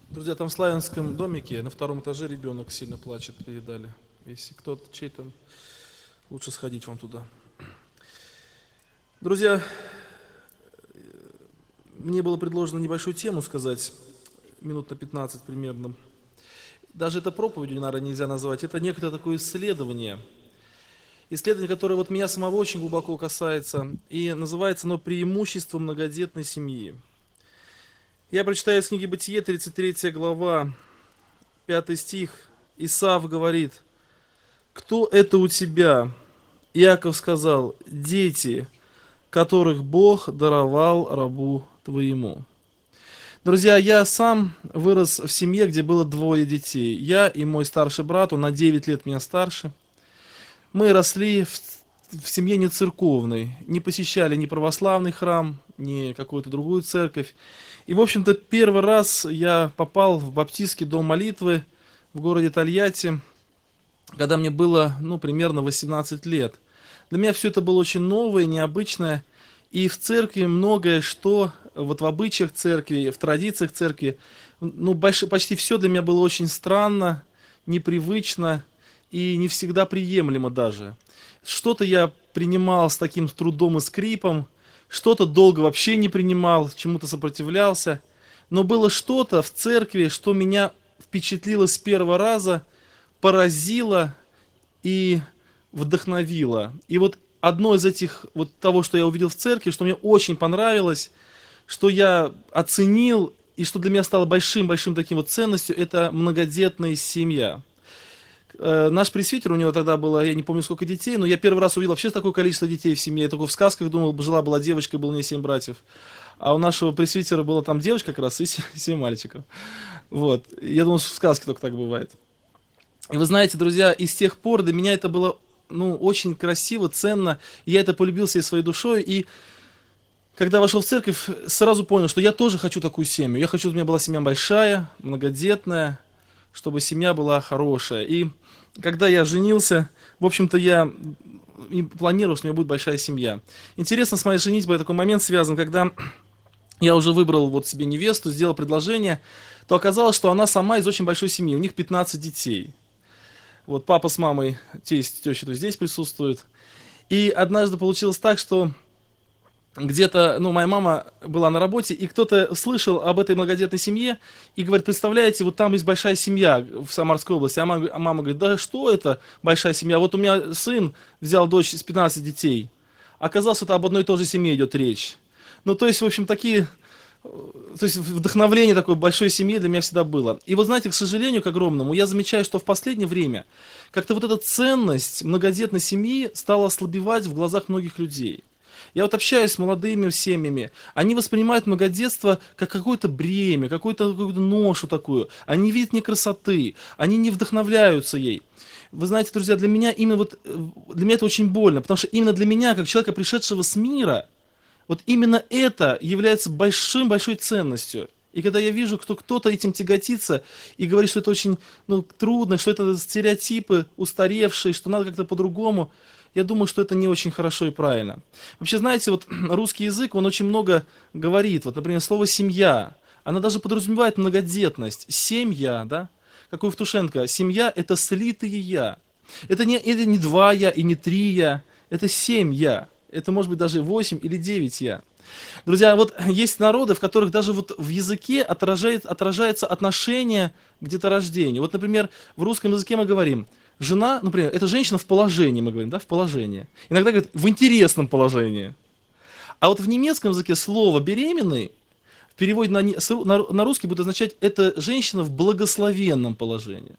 Друзья, там в Славянском домике на втором этаже ребенок сильно плачет, передали. Если кто-то чей там, лучше сходить вам туда. Друзья, мне было предложено небольшую тему сказать, минут на 15 примерно. Даже это проповедью, наверное, нельзя назвать. Это некое такое исследование. Исследование, которое вот меня самого очень глубоко касается. И называется оно «Преимущество многодетной семьи». Я прочитаю из книги Бытие, 33 глава, 5 стих. Исав говорит: «Кто это у тебя?» Иаков сказал: «Дети, которых Бог даровал рабу твоему». Друзья, я сам вырос в семье, где было двое детей. Я и мой старший брат, он на 9 лет меня старше. Мы росли в семье не церковной, не посещали ни православный храм, ни какую-то другую церковь. И, в общем-то, первый раз я попал в баптистский дом молитвы в городе Тольятти, когда мне было, примерно 18 лет. Для меня все это было очень новое, необычное. И в церкви многое, что вот в обычаях церкви, в традициях церкви, почти все для меня было очень странно, непривычно и не всегда приемлемо даже. Что-то я принимал с таким трудом и скрипом, что-то долго вообще не принимал, чему-то сопротивлялся. Но было что-то в церкви, что меня впечатлило с первого раза, поразило и вдохновило. И вот одно из этих, вот того, что я увидел в церкви, что мне очень понравилось, что я оценил и что для меня стало большим-большим таким вот ценностью, это многодетная семья. Наш пресвитер, у него тогда было, я не помню сколько детей, но я первый раз увидел вообще такое количество детей в семье. Я только в сказках думал, жила-была девочка, было не 7 братьев. А у нашего пресвитера была там девочка как раз и 7 мальчиков. Вот. Я думал, что в сказке только так бывает. И вы знаете, друзья, и с тех пор для меня это было очень красиво, ценно. Я это полюбил всей своей душой. И когда вошел в церковь, сразу понял, что я тоже хочу такую семью. Я хочу, чтобы у меня была семья большая, многодетная, чтобы семья была хорошая. И когда я женился, в общем-то, я и планировал, что у меня будет большая семья. Интересно, с моей женитьбой такой момент связан, когда я уже выбрал вот себе невесту, сделал предложение, то оказалось, что она сама из очень большой семьи, у них 15 детей. Вот папа с мамой, тесть, теща, то здесь присутствуют. И однажды получилось так, что где-то, моя мама была на работе, и кто-то слышал об этой многодетной семье и говорит: представляете, вот там есть большая семья в Самарской области. А мама говорит: да что это большая семья? Вот у меня сын взял дочь из 15 детей. Оказалось, это об одной и той же семье идет речь. То есть, в общем, то есть вдохновление такой большой семьи для меня всегда было. И вот знаете, к сожалению, к огромному, я замечаю, что в последнее время как-то вот эта ценность многодетной семьи стала ослабевать в глазах многих людей. Я вот общаюсь с молодыми семьями, они воспринимают многодетство как какое-то бремя, какую-то ношу такую. Они не видят ни красоты, они не вдохновляются ей. Вы знаете, друзья, для меня для меня это очень больно, потому что именно для меня, как человека, пришедшего с мира, вот именно это является большой ценностью. И когда я вижу, что кто-то этим тяготится и говорит, что это очень трудно, что это стереотипы устаревшие, что надо как-то по-другому, я думаю, что это не очень хорошо и правильно. Вообще, знаете, вот русский язык, он очень много говорит. Вот, например, слово «семья», она даже подразумевает многодетность. Семья, да? Как у Евтушенко, семья – это слитые «я». Это не два «я» и не три «я», это 7 «я». Это может быть даже 8 или 9 «я». Друзья, вот есть народы, в которых даже вот в языке отражается отношение к деторождению. Вот, например, в русском языке мы говорим: жена, например, это женщина в положении, мы говорим, да, в положении. Иногда говорят в интересном положении. А вот в немецком языке слово «беременный» в переводе на русский будет означать «это женщина в благословенном положении».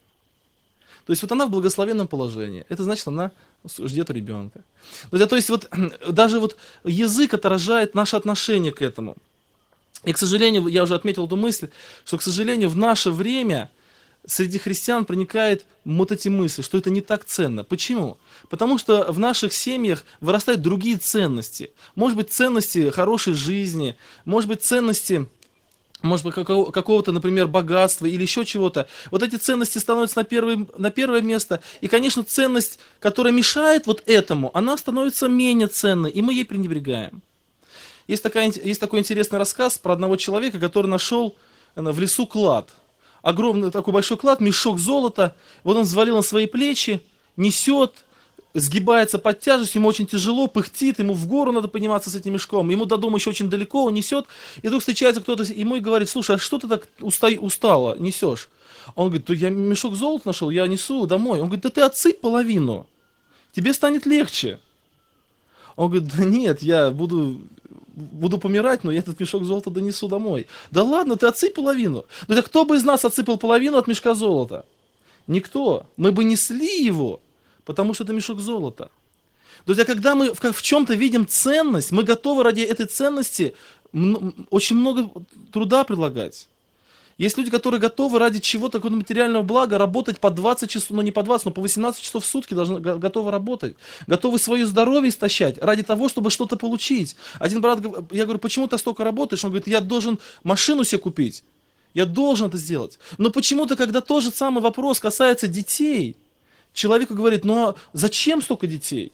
То есть вот она в благословенном положении. Это значит, она ждет ребенка. Друзья, то есть вот даже вот язык отражает наше отношение к этому. И, к сожалению, я уже отметил эту мысль, что, к сожалению, в наше время среди христиан проникает вот эти мысли, что это не так ценно. Почему? Потому что в наших семьях вырастают другие ценности. Может быть, ценности хорошей жизни, может быть, ценности, может быть, какого-то, например, богатства или еще чего-то. Вот эти ценности становятся на первое место. И, конечно, ценность, которая мешает вот этому, она становится менее ценной, и мы ей пренебрегаем. Есть такой интересный рассказ про одного человека, который нашел в лесу клад. огромный такой большой клад, мешок золота, вот он взвалил на свои плечи, несет, сгибается под тяжестью, ему очень тяжело, пыхтит, ему в гору надо подниматься с этим мешком, ему до дома еще очень далеко, он несет, и вдруг встречается кто-то ему и говорит: слушай, а что ты так устало несешь? Он говорит: да я мешок золота нашел, я несу домой. Он говорит: да ты отсыпь половину, тебе станет легче. Он говорит: да нет, я буду помирать, но я этот мешок золота донесу домой. Да ладно, ты отсыпь половину. Да кто бы из нас отсыпал половину от мешка золота? Никто. Мы бы несли его, потому что это мешок золота. Друзья, когда мы в чем-то видим ценность, мы готовы ради этой ценности очень много труда прилагать. Есть люди, которые готовы ради чего-то, какого-то материального блага работать по 20 часов, ну не по 20, но по 18 часов в сутки готовы работать. Готовы свое здоровье истощать ради того, чтобы что-то получить. Один брат, я говорю: почему ты столько работаешь? Он говорит: я должен машину себе купить. Я должен это сделать. Но почему-то, когда тот же самый вопрос касается детей, человеку говорит: ну а зачем столько детей?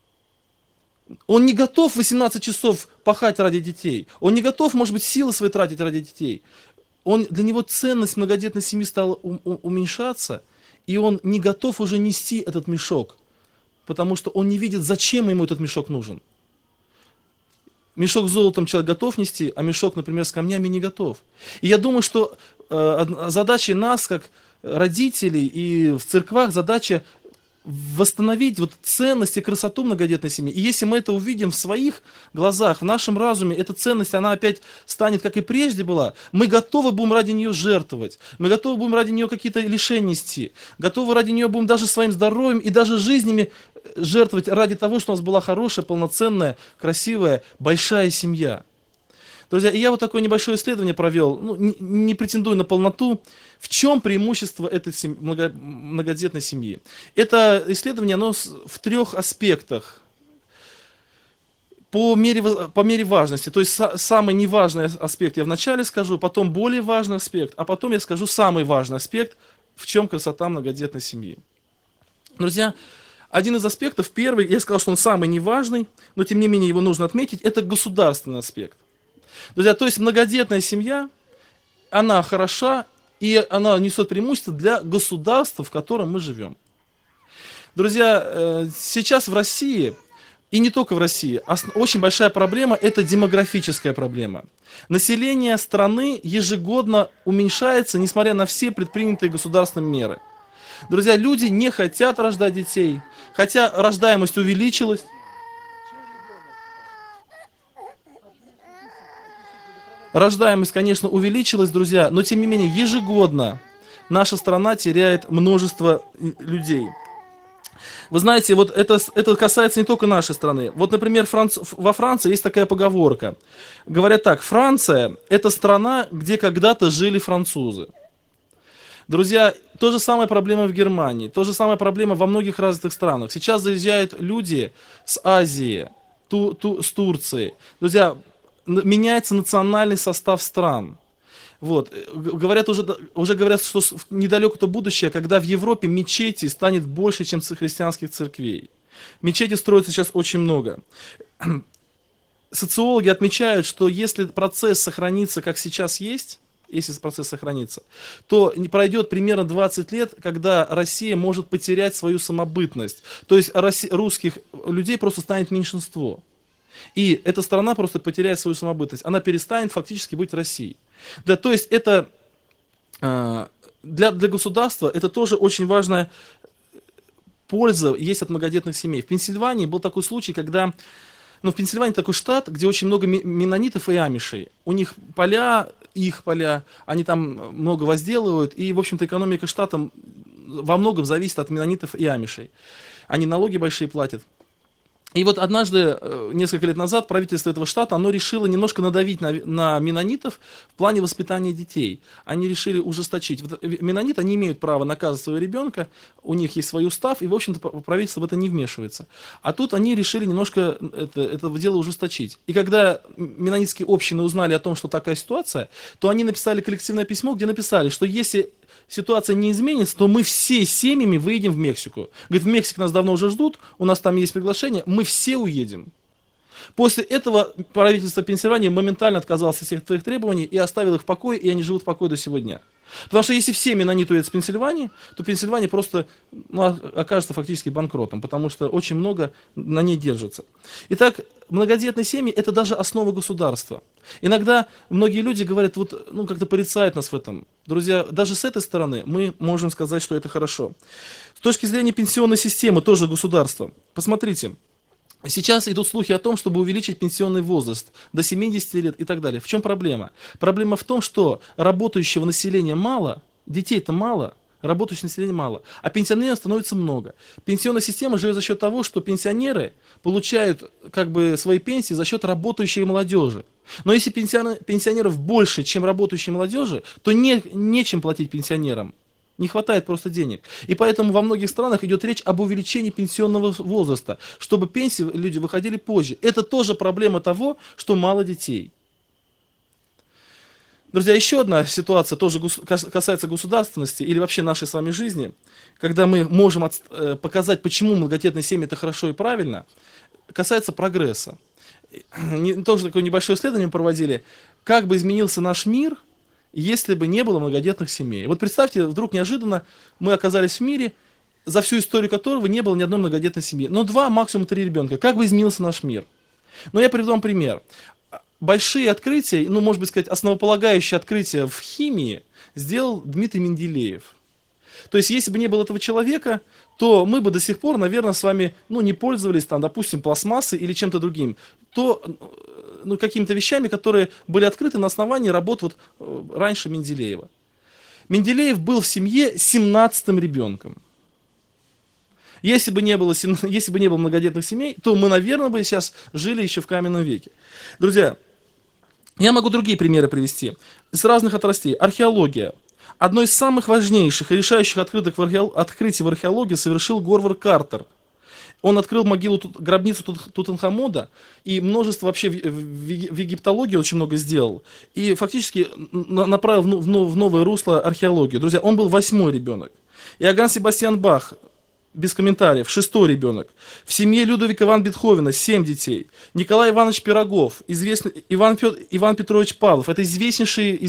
Он не готов 18 часов пахать ради детей. Он не готов, может быть, силы свои тратить ради детей. Для него ценность многодетной семьи стала уменьшаться, и он не готов уже нести этот мешок, потому что он не видит, зачем ему этот мешок нужен. Мешок с золотом человек готов нести, а мешок, например, с камнями не готов. И я думаю, что задача нас, как родителей, и в церквах задача восстановить вот ценность и красоту многодетной семьи. И если мы это увидим в своих глазах, в нашем разуме, эта ценность, она опять станет, как и прежде была, мы готовы будем ради нее жертвовать, мы готовы будем ради нее какие-то лишения нести, готовы ради нее будем даже своим здоровьем и даже жизнями жертвовать ради того, что у нас была хорошая, полноценная, красивая, большая семья. Друзья, и я вот такое небольшое исследование провел, ну, не претендую на полноту. В чем преимущество этой многодетной семьи? Это исследование, оно в 3 аспектах. По мере важности. То есть самый неважный аспект я вначале скажу, потом более важный аспект, а потом я скажу самый важный аспект, в чем красота многодетной семьи. Друзья, один из аспектов, первый, я сказал, что он самый неважный, но тем не менее его нужно отметить, это государственный аспект. Друзья, то есть многодетная семья, она хороша, и она несет преимущество для государства, в котором мы живем. Друзья, сейчас в России, и не только в России, очень большая проблема – это демографическая проблема. Население страны ежегодно уменьшается, несмотря на все предпринятые государственные меры. Друзья, люди не хотят рождать детей, хотя рождаемость увеличилась. Рождаемость, конечно, увеличилась, друзья, но тем не менее ежегодно наша страна теряет множество людей. Вы знаете, вот это касается не только нашей страны. Вот, например, во Франции есть такая поговорка. Говорят так: Франция – это страна, где когда-то жили французы. Друзья, то же самая проблема в Германии, то же самая проблема во многих развитых странах. Сейчас заезжают люди с Азии, с Турции. Друзья, меняется национальный состав стран. Вот. Уже говорят, что недалеко то будущее, когда в Европе мечети станет больше, чем христианских церквей. Мечети строятся сейчас очень много. Социологи отмечают, что если процесс сохранится, как сейчас есть, если процесс сохранится, то не пройдет примерно 20 лет, когда Россия может потерять свою самобытность. То есть русских людей просто станет меньшинство. И эта страна просто потеряет свою самобытность. Она перестанет фактически быть Россией. То есть это для государства это тоже очень важная польза есть от многодетных семей. В Пенсильвании был такой случай, когда... в Пенсильвании такой штат, где очень много меннонитов и амишей. У них поля, их поля, они там много возделывают. И, в общем-то, экономика штата во многом зависит от меннонитов и амишей. Они налоги большие платят. И вот однажды, несколько лет назад, правительство этого штата, оно решило немножко надавить на меннонитов в плане воспитания детей. Они решили ужесточить. Вот меннониты, они имеют право наказывать своего ребенка, у них есть свой устав, и, в общем-то, правительство в это не вмешивается. А тут они решили немножко это дело ужесточить. И когда меннонитские общины узнали о том, что такая ситуация, то они написали коллективное письмо, где написали, что если ситуация не изменится, то мы все семьями выедем в Мексику. Говорит, в Мексике нас давно уже ждут, у нас там есть приглашение, мы все уедем. После этого правительство Пенсильвании моментально отказалось от всех твоих требований и оставил их в покое, и они живут в покое до сего дня. Потому что если все менониты уедут в Пенсильванию, то Пенсильвания просто окажется фактически банкротом, потому что очень много на ней держится. Итак, многодетные семьи – это даже основа государства. Иногда многие люди говорят, вот, как-то порицают нас в этом. Друзья, даже с этой стороны мы можем сказать, что это хорошо. С точки зрения пенсионной системы, тоже государство. Посмотрите. Сейчас идут слухи о том, чтобы увеличить пенсионный возраст до 70 лет и так далее. В чем проблема? Проблема в том, что работающего населения мало, детей-то мало, работающего населения мало, а пенсионеров становится много. Пенсионная система живет за счет того, что пенсионеры получают свои пенсии за счет работающей молодежи. Но если пенсионеров больше, чем работающей молодежи, то нечем платить пенсионерам. Не хватает просто денег. И поэтому во многих странах идет речь об увеличении пенсионного возраста, чтобы пенсии люди выходили позже. Это тоже проблема того, что мало детей. Друзья, еще одна ситуация тоже касается государственности или вообще нашей с вами жизни, когда мы можем показать, почему многодетные семьи это хорошо и правильно, касается прогресса. Тоже такое небольшое исследование проводили, как бы изменился наш мир, если бы не было многодетных семей. Вот представьте, вдруг неожиданно мы оказались в мире, за всю историю которого не было ни одной многодетной семьи. Но 2, максимум 3 ребенка. Как бы изменился наш мир? Но я приведу вам пример. Большие открытия, может быть сказать, основополагающие открытия в химии сделал Дмитрий Менделеев. То есть, если бы не было этого человека, то мы бы до сих пор, наверное, с вами, не пользовались, допустим, пластмассой или чем-то другим. Какими-то вещами, которые были открыты на основании работ раньше Менделеева. Менделеев был в семье 17-м ребенком. Если бы не было многодетных семей, то мы, наверное, бы сейчас жили еще в каменном веке. Друзья, я могу другие примеры привести. С разных отраслей. Археология. Одно из самых важнейших и решающих открытий в археологии совершил Говард Картер. Он открыл гробницу Тутанхамона и множество вообще в египтологии очень много сделал. И фактически направил в новое русло археологию. Друзья, он был 8-й ребенок. Иоганн Себастьян Бах, без комментариев, 6-й ребенок. В семье Людовика ван Бетховена 7 детей. Николай Иванович Пирогов, Иван Петрович Павлов. Это известнейшие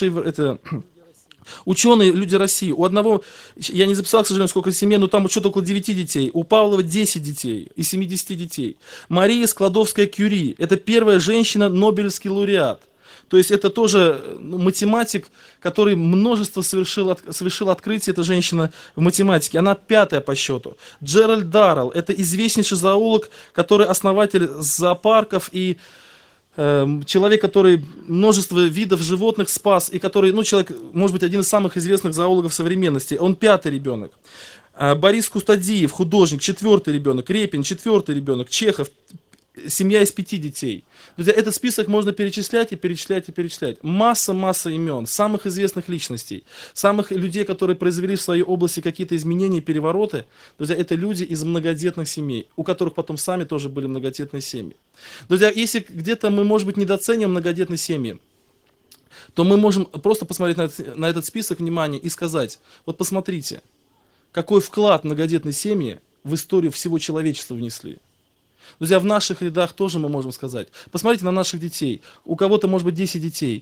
ученые, люди России. У одного, я не записал, к сожалению, сколько семей, но там что-то около 9 детей. У Павлова 10 детей из 70 детей. Мария Складовская-Кюри. Это первая женщина, Нобелевский лауреат. То есть это тоже математик, который множество совершил открытий, эта женщина в математике. Она 5-я по счету. Джеральд Даррелл. Это известнейший зоолог, который основатель зоопарков и человек, который множество видов животных спас, и который, человек, может быть, один из самых известных зоологов современности. Он 5-й ребенок. Борис Кустадиев, художник, 4-й ребенок. Репин, 4-й ребенок. Чехов, семья из 5 детей. Друзья, этот список можно перечислять и перечислять и перечислять. Масса имен, самых известных личностей, самых людей, которые произвели в своей области какие-то изменения, перевороты. Друзья, это люди из многодетных семей, у которых потом сами тоже были многодетные семьи. Друзья, если где-то мы, может быть, недооценим многодетные семьи, то мы можем просто посмотреть на этот список внимания и сказать, вот посмотрите, какой вклад многодетной семьи в историю всего человечества внесли. Друзья, в наших рядах тоже мы можем сказать. Посмотрите на наших детей. У кого-то может быть 10 детей.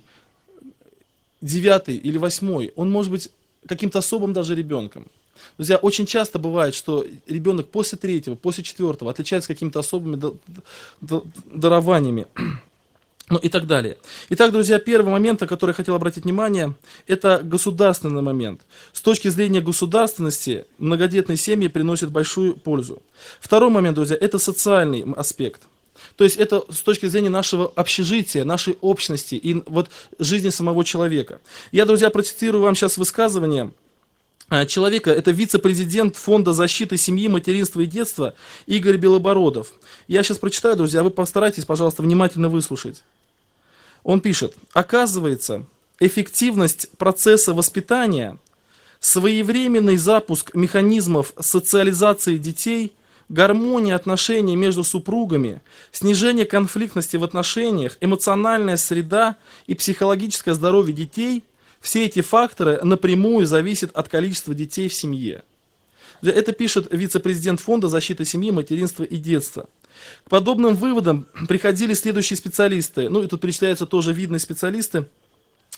9-й или 8-й, он может быть каким-то особым даже ребенком. Друзья, очень часто бывает, что ребенок после 3-го, после 4-го отличается какими-то особыми дарованиями. И так далее. Итак, друзья, первый момент, на который я хотел обратить внимание, это государственный момент. С точки зрения государственности многодетные семьи приносят большую пользу. Второй момент, друзья, это социальный аспект. То есть это с точки зрения нашего общежития, нашей общности и жизни самого человека. Я, друзья, процитирую вам сейчас высказывание человека, это вице-президент Фонда защиты семьи, материнства и детства Игорь Белобородов. Я сейчас прочитаю, друзья, вы постарайтесь, пожалуйста, внимательно выслушать. Он пишет: оказывается, эффективность процесса воспитания, своевременный запуск механизмов социализации детей, гармония отношений между супругами, снижение конфликтности в отношениях, эмоциональная среда и психологическое здоровье детей – все эти факторы напрямую зависят от количества детей в семье. Это пишет вице-президент Фонда защиты семьи, материнства и детства. К подобным выводам приходили следующие специалисты. И тут перечисляются тоже видные специалисты.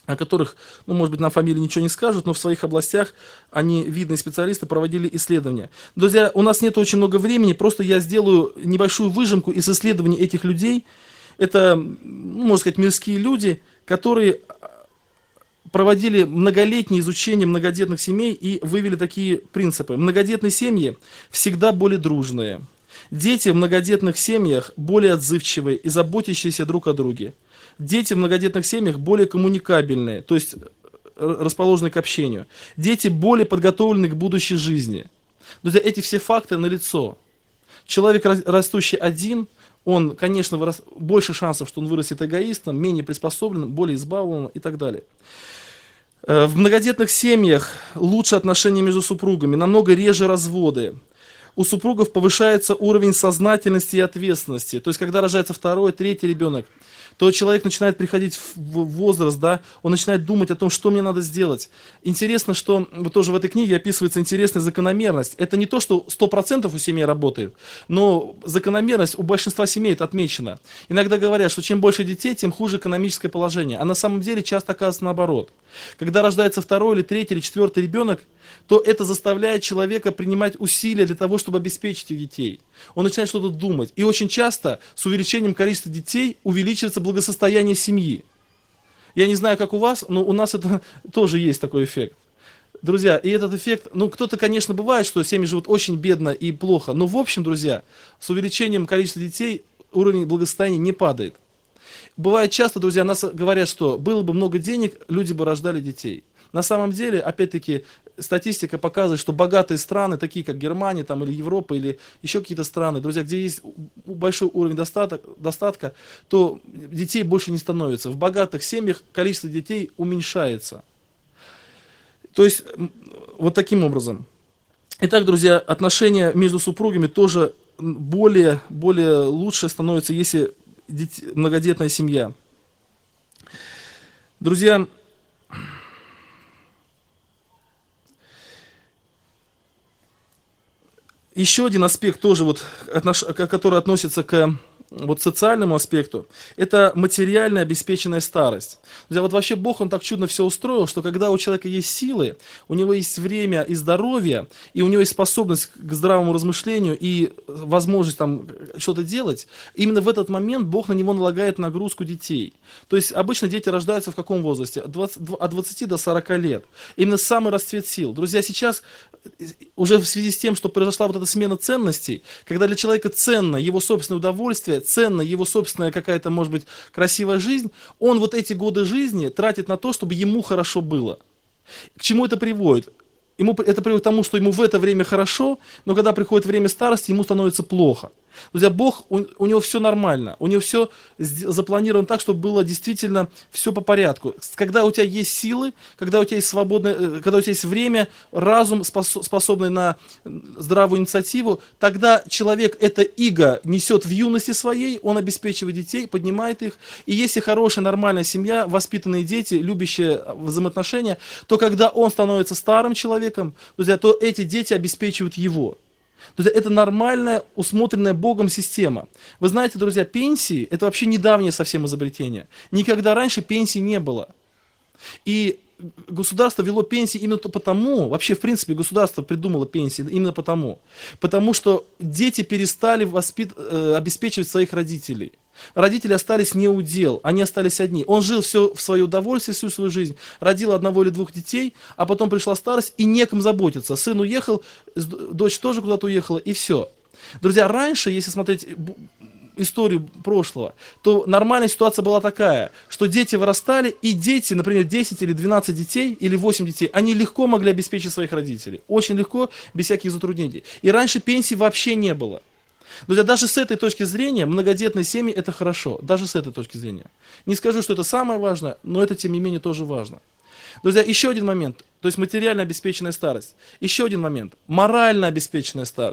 о которых, ну, может быть, на фамилии ничего не скажут, но в своих областях они, видные специалисты, проводили исследования. Друзья, у нас нет очень много времени, просто я сделаю небольшую выжимку из исследований этих людей. Это, ну, можно сказать, мирские люди, которые проводили многолетнее изучение многодетных семей и вывели такие принципы. Многодетные семьи всегда более дружные. Дети в многодетных семьях более отзывчивые и заботящиеся друг о друге. Дети в многодетных семьях более коммуникабельные, то есть расположены к общению. Дети более подготовлены к будущей жизни. Друзья, эти все факты налицо. Человек, растущий один, он, конечно, больше шансов, что он вырастет эгоистом, менее приспособленным, более избалованным и так далее. В многодетных семьях лучше отношения между супругами, намного реже разводы. У супругов повышается уровень сознательности и ответственности. То есть, когда рождается второй, третий ребенок, то человек начинает приходить в возраст, да, он начинает думать о том, что мне надо сделать. Интересно, что вот тоже в этой книге описывается интересная закономерность. Это не то, что 100% у семьи работает, но закономерность у большинства семей это отмечена. Иногда говорят, что чем больше детей, тем хуже экономическое положение. А на самом деле часто оказывается наоборот. Когда рождается второй или третий или четвертый ребенок, то это заставляет человека принимать усилия для того, чтобы обеспечить их детей. Он начинает что-то думать. И очень часто с увеличением количества детей увеличивается благосостояние семьи. Я не знаю, как у вас, но у нас это тоже есть такой эффект. Друзья, и этот эффект, ну, кто-то, конечно, бывает, что семьи живут очень бедно и плохо, но в общем, друзья, с увеличением количества детей уровень благосостояния не падает. Бывает часто, друзья, нас говорят, что было бы много денег, люди бы рождали детей. На самом деле, опять-таки, статистика показывает, что богатые страны, такие как Германия там, или Европа, или еще какие-то страны, друзья, где есть большой уровень достатка, то детей больше не становится. В богатых семьях количество детей уменьшается. То есть, вот таким образом. Итак, друзья, отношения между супругами тоже более лучше становятся, если многодетная семья. Друзья, еще один аспект тоже, вот, который относится к вот социальному аспекту, это материально обеспеченная старость. Друзья, вот вообще Бог, Он так чудно все устроил, что когда у человека есть силы, у него есть время и здоровье, и у него есть способность к здравому размышлению и возможность там что-то делать, именно в этот момент Бог на него налагает нагрузку детей. То есть обычно дети рождаются в каком возрасте? От 20 до 40 лет. Именно самый расцвет сил. Друзья, сейчас уже в связи с тем, что произошла вот эта смена ценностей, когда для человека ценно его собственное удовольствие, ценно его собственная какая-то, может быть, красивая жизнь, он вот эти годы жизни тратит на то, чтобы ему хорошо было. К чему это приводит? Это приводит к тому, что ему в это время хорошо, но когда приходит время старости, ему становится плохо. Друзья, Бог, у него все нормально, у него все запланировано так, чтобы было действительно все по порядку. Когда у тебя есть силы, когда у тебя есть свободное, когда у тебя есть время, разум, способный на здравую инициативу, тогда человек это иго несет в юности своей, он обеспечивает детей, поднимает их. И если хорошая, нормальная семья, воспитанные дети, любящие взаимоотношения, то когда он становится старым человеком, друзья, то эти дети обеспечивают его. Это нормальная, усмотренная Богом система. Вы знаете, друзья, пенсии – это вообще недавнее совсем изобретение. Никогда раньше пенсий не было. И государство вело пенсии именно потому, вообще, в принципе, государство придумало пенсии именно потому что дети перестали обеспечивать своих родителей. Родители остались не у дел, они остались одни. Он жил все в свое удовольствие всю свою жизнь, родил одного или двух детей, а потом пришла старость и некому заботиться. Сын уехал, дочь тоже куда-то уехала, и все. Друзья, раньше, если смотреть историю прошлого, то нормальная ситуация была такая, что дети вырастали, и дети, например, 10 или 12 детей, или 8 детей, они легко могли обеспечить своих родителей. Очень легко, без всяких затруднений. И раньше пенсий вообще не было. Друзья, даже с этой точки зрения многодетные семьи это хорошо, даже с этой точки зрения. Не скажу, что это самое важное, но это тем не менее тоже важно. Друзья, еще один момент, то есть материально обеспеченная старость. Еще один момент, морально обеспеченная старость.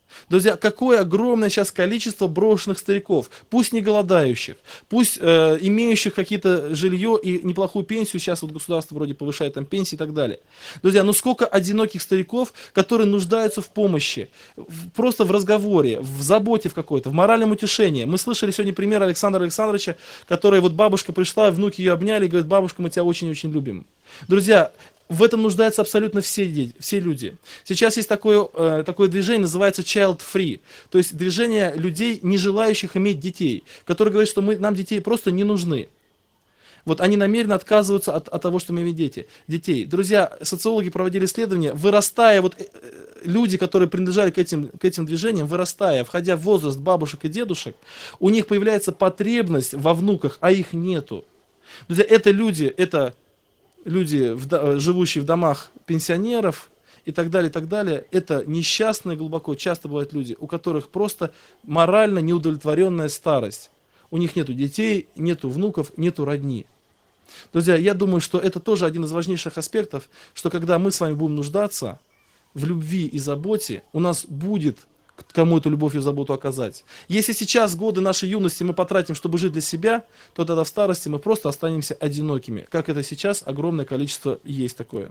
Друзья, какое огромное сейчас количество брошенных стариков, пусть не голодающих, пусть имеющих какие-то жилье и неплохую пенсию, сейчас вот государство вроде повышает там пенсии и так далее. Друзья, ну сколько одиноких стариков, которые нуждаются в помощи, просто в разговоре, в заботе в какой-то, в моральном утешении. Мы слышали сегодня пример Александра Александровича, который вот бабушка пришла, внуки ее обняли и говорят: бабушка, мы тебя очень-очень любим. Друзья, в этом нуждаются абсолютно все люди. Сейчас есть такое движение, называется child free, то есть движение людей, не желающих иметь детей, которые говорят, что нам детей просто не нужны. Вот они намеренно отказываются от того, что мы имеем детей. Друзья, социологи проводили исследования, вырастая, вот люди, которые принадлежали к этим движениям, вырастая, входя в возраст бабушек и дедушек, у них появляется потребность во внуках, а их нету. Друзья, это люди, живущие в домах пенсионеров и так далее, это несчастные глубоко, часто бывают люди, у которых просто морально неудовлетворенная старость. У них нету детей, нету внуков, нету родни. Друзья, я думаю, что это тоже один из важнейших аспектов, что когда мы с вами будем нуждаться в любви и заботе, у нас будет кому эту любовь и заботу оказать. Если сейчас годы нашей юности мы потратим, чтобы жить для себя, то тогда в старости мы просто останемся одинокими. Как это сейчас огромное количество есть такое.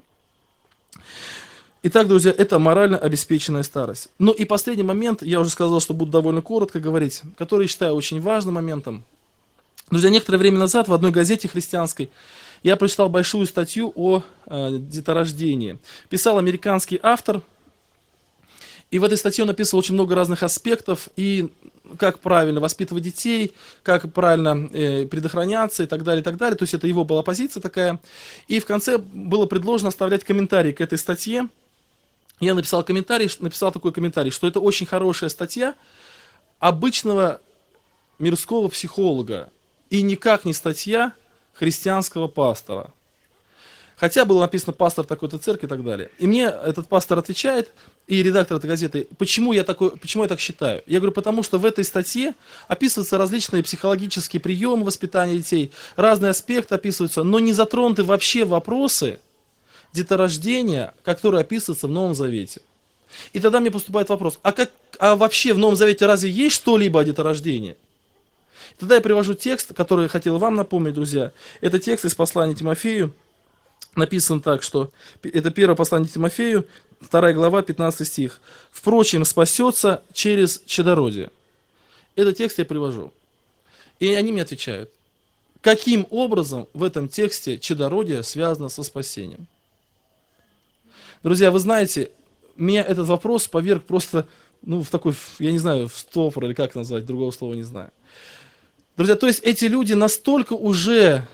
Итак, друзья, это морально обеспеченная старость. Ну и последний момент, я уже сказал, что буду довольно коротко говорить, который я считаю очень важным моментом. Друзья, некоторое время назад в одной газете христианской я прочитал большую статью о деторождении. Писал американский автор. И в этой статье он написал очень много разных аспектов, и как правильно воспитывать детей, как правильно предохраняться и так далее, и так далее. То есть это его была позиция такая. И в конце было предложено оставлять комментарий к этой статье. Я написал такой комментарий, что это очень хорошая статья обычного мирского психолога, и никак не статья христианского пастора. Хотя было написано пастор такой-то церкви и так далее. И мне этот пастор отвечает, и редактор этой газеты: почему я так считаю? Я говорю: потому что в этой статье описываются различные психологические приемы воспитания детей, разные аспекты описываются, но не затронуты вообще вопросы деторождения, которые описываются в Новом Завете. И тогда мне поступает вопрос: а вообще в Новом Завете разве есть что-либо о деторождении? Тогда я привожу текст, который я хотел вам напомнить, друзья. Это текст из послания Тимофею. Написано так, что это первое послание Тимофею, 2 глава, 15 стих. «Впрочем, спасется через чадородие». Этот текст я привожу. И они мне отвечают: каким образом в этом тексте чадородие связано со спасением? Друзья, вы знаете, меня этот вопрос поверг просто, в такой, я не знаю, в стопор или как назвать, другого слова не знаю. Друзья, то есть эти люди настолько уже,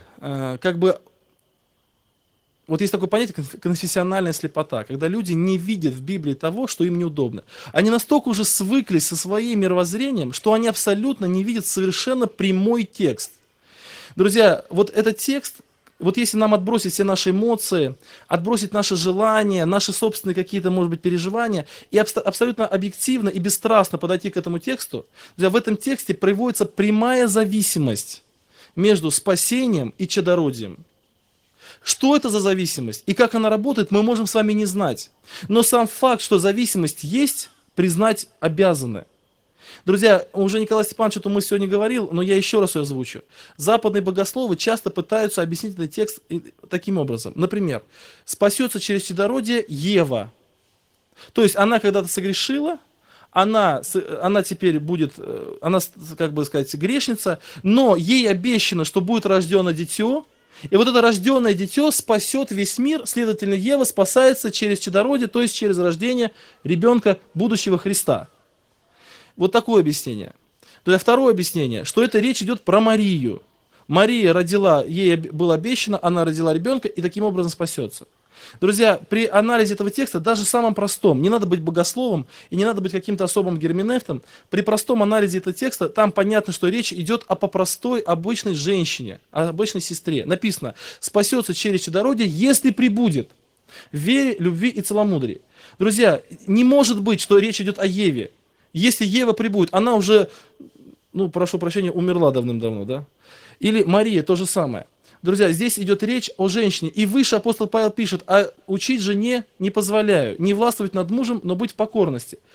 вот есть такое понятие конфессиональная слепота, когда люди не видят в Библии того, что им неудобно. Они настолько уже свыклись со своим мировоззрением, что они абсолютно не видят совершенно прямой текст. Друзья, вот этот текст, вот если нам отбросить все наши эмоции, отбросить наши желания, наши собственные какие-то, может быть, переживания, и абсолютно объективно и бесстрастно подойти к этому тексту, друзья, в этом тексте приводится прямая зависимость между спасением и чадородием. Что это за зависимость и как она работает, мы можем с вами не знать. Но сам факт, что зависимость есть, признать обязаны. Друзья, уже Николай Степанович эту мысль сегодня говорил, но я еще раз ее озвучу. Западные богословы часто пытаются объяснить этот текст таким образом. Например, спасется через чадородие Ева. То есть она когда-то согрешила, она теперь будет, она, грешница, но ей обещано, что будет рождено дитё, и вот это рожденное дитё спасет весь мир, следовательно, Ева спасается через чадородие, то есть через рождение ребенка будущего Христа. Вот такое объяснение. Второе объяснение, что это речь идет про Марию. Мария родила, ей было обещано, она родила ребенка и таким образом спасется. Друзья, при анализе этого текста, даже самым простом, не надо быть богословом и не надо быть каким-то особым герменевтом, при простом анализе этого текста, там понятно, что речь идет о попростой обычной женщине, о обычной сестре. Написано: спасется через чадородие, если прибудет в вере, любви и целомудрии. Друзья, не может быть, что речь идет о Еве. Если Ева прибудет, она уже, прошу прощения, умерла давным-давно, да? Или Мария, то же самое. Друзья, здесь идет речь о женщине. И выше апостол Павел пишет: а учить жене не позволяю, не властвовать над мужем, но быть в покорности.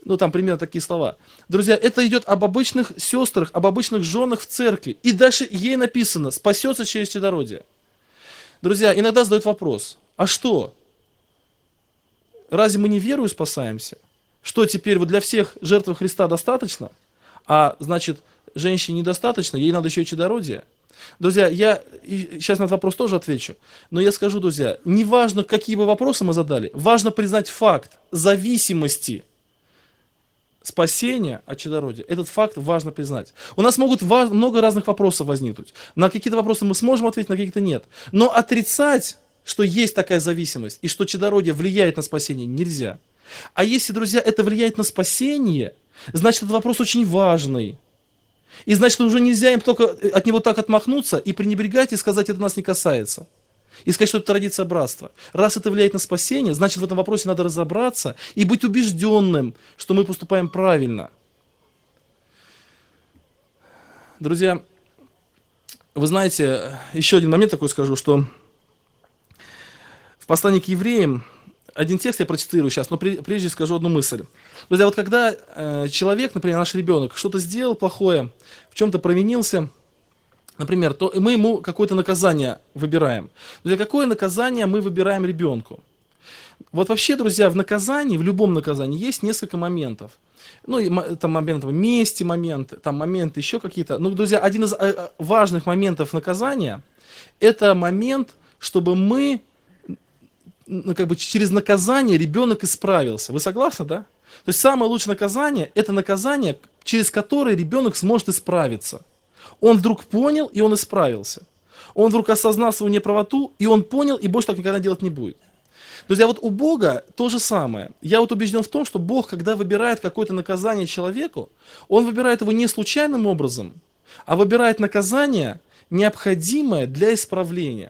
Ну, там примерно такие слова. Друзья, это идет об обычных сестрах, об обычных женах в церкви. И дальше ей написано: спасется через чадородие. Друзья, иногда задают вопрос: а что? Разве мы не верою спасаемся? Что теперь вот для всех жертвы Христа достаточно? А значит, женщине недостаточно, ей надо еще и чадородие? Друзья, я сейчас на этот вопрос тоже отвечу, но я скажу, друзья, не важно, какие бы вопросы мы задали, важно признать факт зависимости спасения от чадородия. Этот факт важно признать. У нас могут много разных вопросов возникнуть. На какие-то вопросы мы сможем ответить, на какие-то нет. Но отрицать, что есть такая зависимость и что чадородие влияет на спасение, нельзя. А если, друзья, это влияет на спасение, значит, этот вопрос очень важный. И значит, уже нельзя им только от него так отмахнуться и пренебрегать и сказать: это нас не касается. И сказать, что это традиция братства. Раз это влияет на спасение, значит, в этом вопросе надо разобраться и быть убежденным, что мы поступаем правильно. Друзья, вы знаете, еще один момент такой скажу, что в послании к евреям, один текст я процитирую сейчас, но прежде скажу одну мысль. Друзья, вот когда человек, например, наш ребенок, что-то сделал плохое, в чем-то провинился, например, то мы ему какое-то наказание выбираем. Друзья, какое наказание мы выбираем ребенку? Вот вообще, друзья, в наказании, в любом наказании есть несколько моментов. Ну, там моменты мести, моменты, там моменты еще какие-то. Ну, друзья, один из важных моментов наказания – это момент, чтобы мы, ну, как бы через наказание ребенок исправился. Вы согласны, да? То есть самое лучшее наказание – это наказание, через которое ребенок сможет исправиться. Он вдруг понял, и он исправился. Он вдруг осознал свою неправоту, и он понял, и больше так никогда делать не будет. Друзья, вот у Бога то же самое. Я вот убежден в том, что Бог, когда выбирает какое-то наказание человеку, Он выбирает его не случайным образом, а выбирает наказание, необходимое для исправления.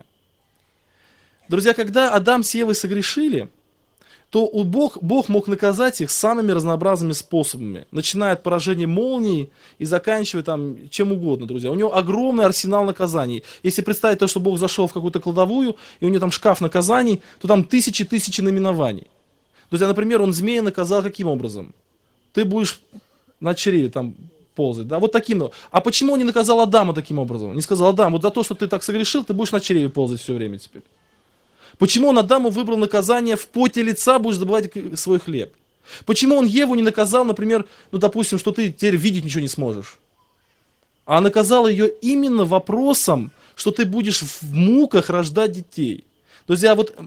Друзья, когда Адам с Евой согрешили, то Бог мог наказать их самыми разнообразными способами, начиная от поражения молнии и заканчивая там чем угодно, друзья. У него огромный арсенал наказаний. Если представить то, что Бог зашел в какую-то кладовую, и у него там шкаф наказаний, то там тысячи наименований. Друзья, например, он змея наказал каким образом? Ты будешь на чреве там ползать, да, вот таким. А почему он не наказал Адама таким образом? Не сказал: Адам, вот за то, что ты так согрешил, ты будешь на чреве ползать все время теперь. Почему он Адаму выбрал наказание: в поте лица будешь добывать свой хлеб? Почему он Еву не наказал, например, ну, допустим, что ты теперь видеть ничего не сможешь? А наказал ее именно вопросом, что ты будешь в муках рождать детей. Друзья, вот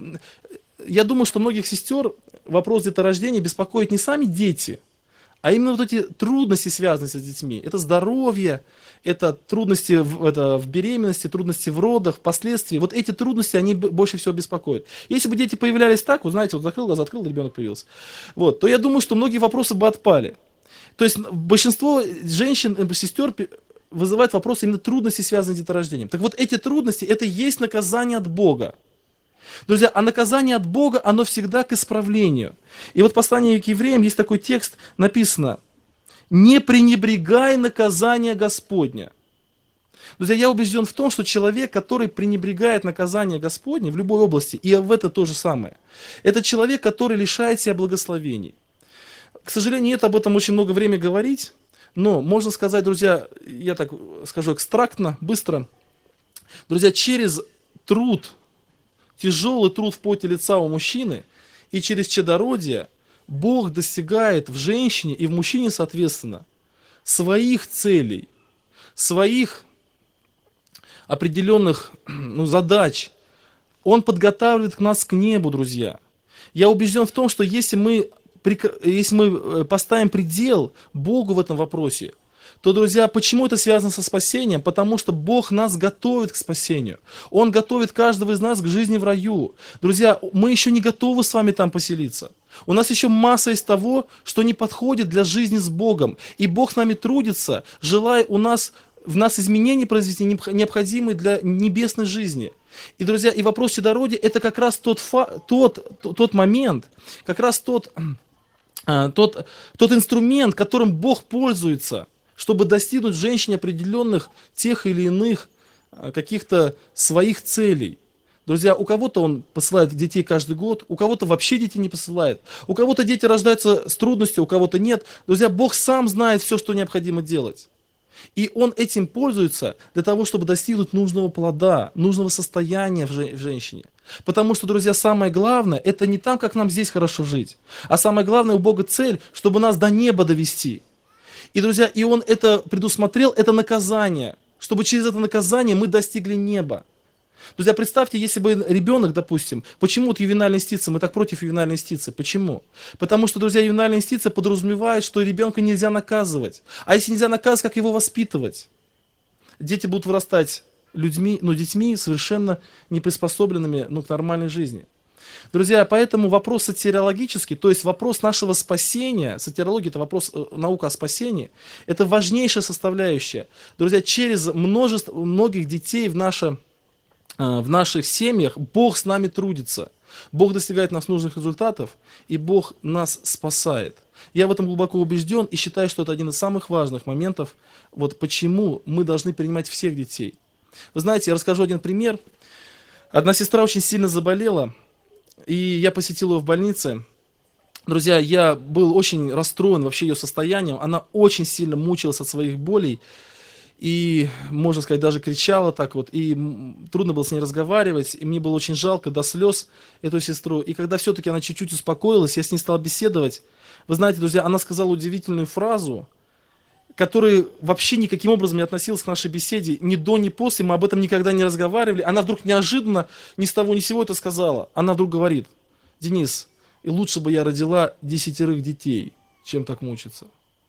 я думаю, что многих сестер вопрос деторождения беспокоит не сами дети, а именно вот эти трудности, связанные с детьми. Это здоровье, это трудности в беременности, трудности в родах, впоследствии. Вот эти трудности, они больше всего беспокоят. Если бы дети появлялись так, вы знаете, вот закрыл глаза, открыл, ребенок появился, вот, то я думаю, что многие вопросы бы отпали. То есть большинство женщин, сестер вызывает вопросы именно трудности, связанные с деторождением. Так вот, эти трудности, это и есть наказание от Бога. Друзья, а наказание от Бога, оно всегда к исправлению. И вот в послании к евреям есть такой текст, написано: «Не пренебрегай наказание Господня». Друзья, я убежден в том, что человек, который пренебрегает наказание Господне в любой области, и в это то же самое, это человек, который лишает себя благословений. К сожалению, нет об этом очень много времени говорить, но можно сказать, друзья, я так скажу экстрактно, быстро. Друзья, через труд, тяжелый труд в поте лица у мужчины и через чадородие Бог достигает в женщине и в мужчине, соответственно, своих целей, своих определенных задач. Он подготавливает нас к небу, друзья. Я убежден в том, что если мы поставим предел Богу в этом вопросе, то, друзья, почему это связано со спасением? Потому что Бог нас готовит к спасению. Он готовит каждого из нас к жизни в раю. Друзья, мы еще не готовы с вами там поселиться. У нас еще масса из того, что не подходит для жизни с Богом. И Бог с нами трудится, желая в нас изменения произвести, необходимые для небесной жизни. И, друзья, и вопрос чадородия – это как раз тот момент, как раз тот инструмент, которым Бог пользуется, чтобы достигнуть женщине определенных тех или иных каких-то своих целей. Друзья, у кого-то он посылает детей каждый год, у кого-то вообще детей не посылает, у кого-то дети рождаются с трудностью, у кого-то нет. Друзья, Бог сам знает все, что необходимо делать. И он этим пользуется для того, чтобы достигнуть нужного плода, нужного состояния в женщине. Потому что, друзья, самое главное, это не там, как нам здесь хорошо жить, а самое главное у Бога цель, чтобы нас до неба довести. И, друзья, и он это предусмотрел, это наказание, чтобы через это наказание мы достигли неба. Друзья, представьте, если бы ребенок, допустим, почему вот ювенальная юстиция, мы так против ювенальной юстиции, почему? Потому что, друзья, ювенальная юстиция подразумевает, что ребенка нельзя наказывать. А если нельзя наказывать, как его воспитывать? Дети будут вырастать детьми совершенно не приспособленными к нормальной жизни. Друзья, поэтому вопрос сотириологический, то есть вопрос нашего спасения, сотириология – это вопрос наука о спасении, это важнейшая составляющая. Друзья, через многих детей в наших семьях Бог с нами трудится. Бог достигает нас нужных результатов, и Бог нас спасает. Я в этом глубоко убежден и считаю, что это один из самых важных моментов, вот почему мы должны принимать всех детей. Вы знаете, я расскажу один пример. Одна сестра очень сильно заболела, и я посетил ее в больнице. Друзья, я был очень расстроен вообще ее состоянием. Она очень сильно мучилась от своих болей. И, можно сказать, даже кричала так вот, и трудно было с ней разговаривать, и мне было очень жалко до слез эту сестру. И когда все-таки она чуть-чуть успокоилась, я с ней стал беседовать. Вы знаете, друзья, она сказала удивительную фразу, которая вообще никаким образом не относилась к нашей беседе, ни до, ни после, мы об этом никогда не разговаривали. Она вдруг неожиданно, ни с того ни с сего это сказала. Она вдруг говорит: Денис, и лучше бы я родила 10 детей, чем так мучиться.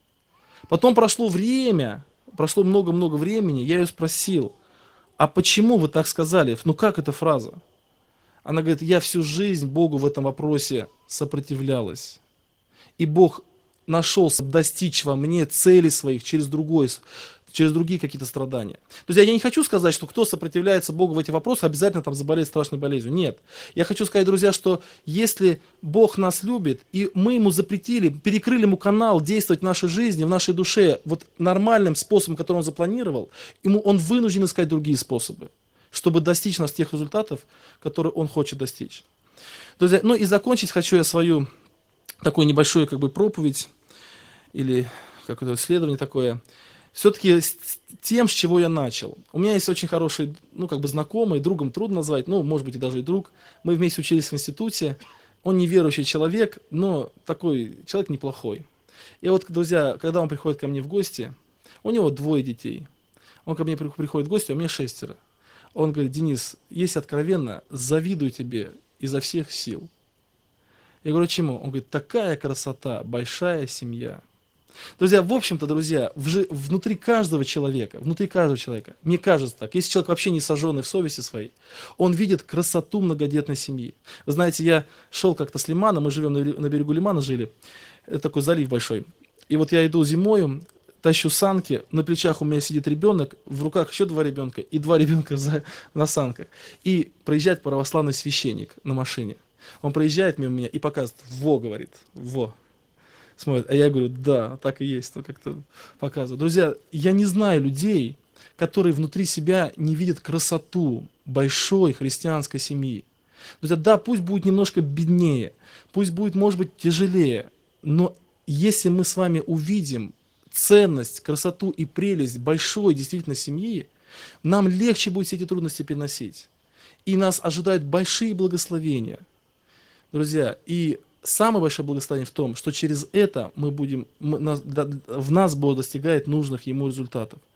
Потом прошло время, прошло много-много времени, я ее спросил: а почему вы так сказали? Ну как эта фраза? Она говорит: я всю жизнь Богу в этом вопросе сопротивлялась. И Бог нашел достичь во мне целей своих через другие какие-то страдания. Друзья, я не хочу сказать, что кто сопротивляется Богу в эти вопросы, обязательно там заболеет страшной болезнью. Нет. Я хочу сказать, друзья, что если Бог нас любит, и мы ему запретили, перекрыли ему канал действовать в нашей жизни, в нашей душе, вот нормальным способом, который он запланировал, он вынужден искать другие способы, чтобы достичь нас тех результатов, которые он хочет достичь. Друзья, и закончить хочу я свою такую небольшую проповедь, или какое-то исследование такое, все-таки с тем, с чего я начал. У меня есть очень хороший, знакомый, другом трудно назвать, может быть, и даже и друг. Мы вместе учились в институте. Он неверующий человек, но такой человек неплохой. И вот, друзья, когда он приходит ко мне в гости, у него 2 детей. Он ко мне приходит в гости, а у меня 6. Он говорит: Денис, если откровенно, завидую тебе изо всех сил. Я говорю: чему? Он говорит: такая красота, большая семья. Друзья, в общем-то, внутри каждого человека, мне кажется так, если человек вообще не сожженный в совести своей, он видит красоту многодетной семьи. Вы знаете, я шел как-то с лимана, мы живем на берегу лимана, жили, это такой залив большой. И вот я иду зимою, тащу санки, на плечах у меня сидит ребенок, в руках еще 2 ребенка, и 2 ребенка на санках. И проезжает православный священник на машине. Он проезжает мимо меня и показывает: во, говорит, во. Смотрит, а я говорю: да, так и есть, как-то показываю. Друзья, я не знаю людей, которые внутри себя не видят красоту большой христианской семьи. Друзья, да, пусть будет немножко беднее, пусть будет, может быть, тяжелее, но если мы с вами увидим ценность, красоту и прелесть большой действительно семьи, нам легче будет все эти трудности переносить. И нас ожидают большие благословения. Друзья, и самое большое благословение в том, что через это в нас Бог достигает нужных Ему результатов.